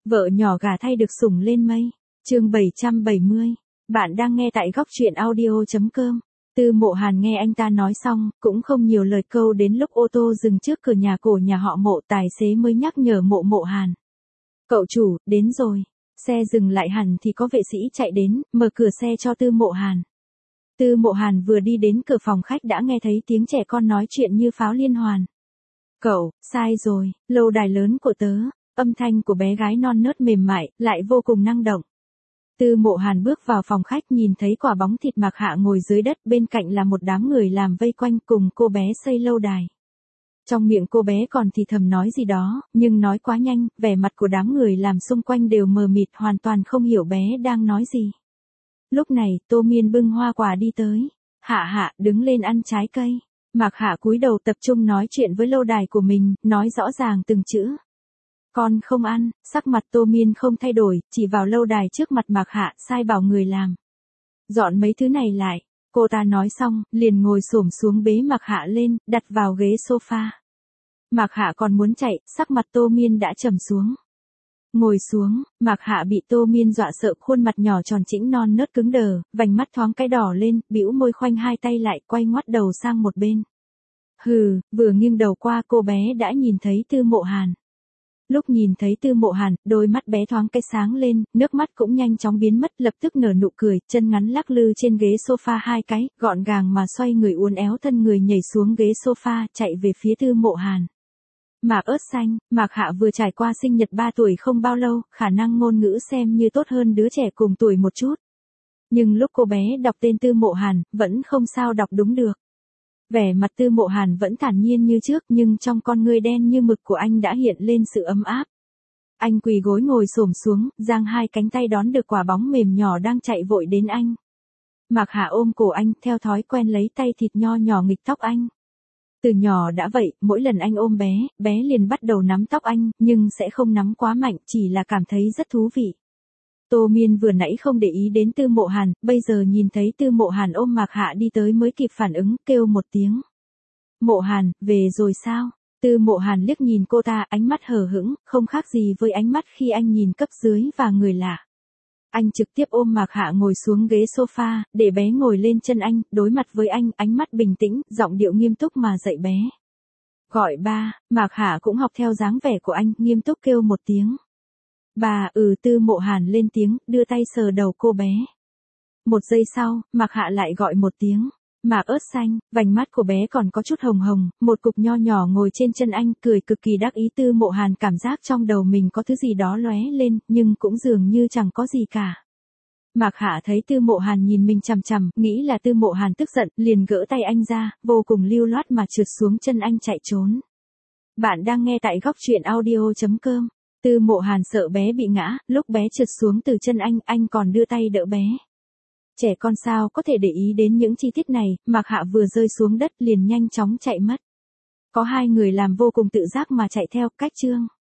Vợ nhỏ gả thay được sủng lên mây. Chương 770. Bạn đang nghe tại góc truyện audio.com. Tư Mộ Hàn nghe anh ta nói xong, cũng không nhiều lời câu đến lúc ô tô dừng trước cửa nhà cổ nhà họ Mộ, tài xế mới nhắc nhở Mộ Hàn. Cậu chủ, đến rồi. Xe dừng lại hẳn thì có vệ sĩ chạy đến, mở cửa xe cho Tư Mộ Hàn. Tư Mộ Hàn vừa đi đến cửa phòng khách đã nghe thấy tiếng trẻ con nói chuyện như pháo liên hoàn. Cậu, sai rồi, lâu đài lớn của tớ. Âm thanh của bé gái non nớt mềm mại, lại vô cùng năng động. Tư Mộ Hàn bước vào phòng khách nhìn thấy quả bóng thịt Mạc Hạ ngồi dưới đất, bên cạnh là một đám người làm vây quanh cùng cô bé xây lâu đài. Trong miệng cô bé còn thì thầm nói gì đó, nhưng nói quá nhanh, vẻ mặt của đám người làm xung quanh đều mờ mịt, hoàn toàn không hiểu bé đang nói gì. Lúc này, Tô Miên bưng hoa quả đi tới. Hạ, đứng lên ăn trái cây. Mạc Hạ cúi đầu tập trung nói chuyện với lâu đài của mình, nói rõ ràng từng chữ. Con không ăn. Sắc mặt Tô Miên không thay đổi, chỉ vào lâu đài trước mặt Mạc Hạ, sai bảo người làm. Dọn mấy thứ này lại. Cô ta nói xong, liền ngồi xổm xuống bế Mạc Hạ lên, đặt vào ghế sofa. Mạc Hạ còn muốn chạy, sắc mặt Tô Miên đã trầm xuống. Ngồi xuống, Mạc Hạ bị Tô Miên dọa sợ, khuôn mặt nhỏ tròn trĩnh non nớt cứng đờ, vành mắt thoáng cái đỏ lên, bĩu môi khoanh hai tay lại, quay ngoắt đầu sang một bên. Hừ, vừa nghiêng đầu qua cô bé đã nhìn thấy Tư Mộ Hàn. Lúc nhìn thấy Tư Mộ Hàn, đôi mắt bé thoáng cái sáng lên, nước mắt cũng nhanh chóng biến mất, lập tức nở nụ cười, chân ngắn lắc lư trên ghế sofa hai cái, gọn gàng mà xoay người uốn éo thân người nhảy xuống ghế sofa, chạy về phía Tư Mộ Hàn. Mạc ớt xanh, Mạc Hạ vừa trải qua sinh nhật 3 tuổi không bao lâu, khả năng ngôn ngữ xem như tốt hơn đứa trẻ cùng tuổi một chút. Nhưng lúc cô bé đọc tên Tư Mộ Hàn, vẫn không sao đọc đúng được. Vẻ mặt Tư Mộ Hàn vẫn thản nhiên như trước, nhưng trong con ngươi đen như mực của anh đã hiện lên sự ấm áp. Anh quỳ gối ngồi xổm xuống, giang hai cánh tay đón được quả bóng mềm nhỏ đang chạy vội đến anh. Mạc Hạ ôm cổ anh, theo thói quen lấy tay thịt nho nhỏ nghịch tóc anh. Từ nhỏ đã vậy, mỗi lần anh ôm bé, bé liền bắt đầu nắm tóc anh, nhưng sẽ không nắm quá mạnh, chỉ là cảm thấy rất thú vị. Tô Miên vừa nãy không để ý đến Tư Mộ Hàn, bây giờ nhìn thấy Tư Mộ Hàn ôm Mạc Hạ đi tới mới kịp phản ứng, kêu một tiếng. Mộ Hàn, về rồi sao? Tư Mộ Hàn liếc nhìn cô ta, ánh mắt hờ hững, không khác gì với ánh mắt khi anh nhìn cấp dưới và người lạ. Anh trực tiếp ôm Mạc Hạ ngồi xuống ghế sofa, để bé ngồi lên chân anh, đối mặt với anh, ánh mắt bình tĩnh, giọng điệu nghiêm túc mà dạy bé. Gọi ba. Mạc Hạ cũng học theo dáng vẻ của anh, nghiêm túc kêu một tiếng. Bà, Tư Mộ Hàn lên tiếng, đưa tay sờ đầu cô bé. Một giây sau, Mạc Hạ lại gọi một tiếng. Mạc ớt xanh, vành mắt của bé còn có chút hồng hồng, một cục nho nhỏ ngồi trên chân anh, cười cực kỳ đắc ý. Tư Mộ Hàn cảm giác trong đầu mình có thứ gì đó lóe lên, nhưng cũng dường như chẳng có gì cả. Mạc Hạ thấy Tư Mộ Hàn nhìn mình chằm chằm, nghĩ là Tư Mộ Hàn tức giận, liền gỡ tay anh ra, vô cùng lưu loát mà trượt xuống chân anh chạy trốn. Bạn đang nghe tại góc truyện audio.com. Tư Mộ Hàn sợ bé bị ngã, lúc bé trượt xuống từ chân anh còn đưa tay đỡ bé. Trẻ con sao có thể để ý đến những chi tiết này, Mạc Hạ vừa rơi xuống đất liền nhanh chóng chạy mất. Có hai người làm vô cùng tự giác mà chạy theo, cách chương.